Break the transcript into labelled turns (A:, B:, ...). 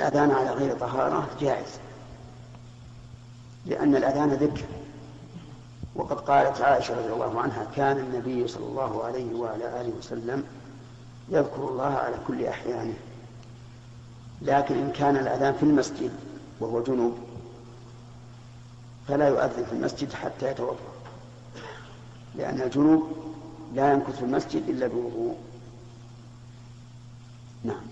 A: الأذان على غير طهارة جائز، لأن الأذان ذكر. وقد قالت عائشة رضي الله عنها: كان النبي صلى الله عليه وعلى آله وسلم يذكر الله على كل أحيانه. لكن إن كان الأذان في المسجد وهو جنوب فلا يؤذن في المسجد حتى يتوضأ، لأن الجنوب لا يمكث في المسجد إلا بوضوء. نعم.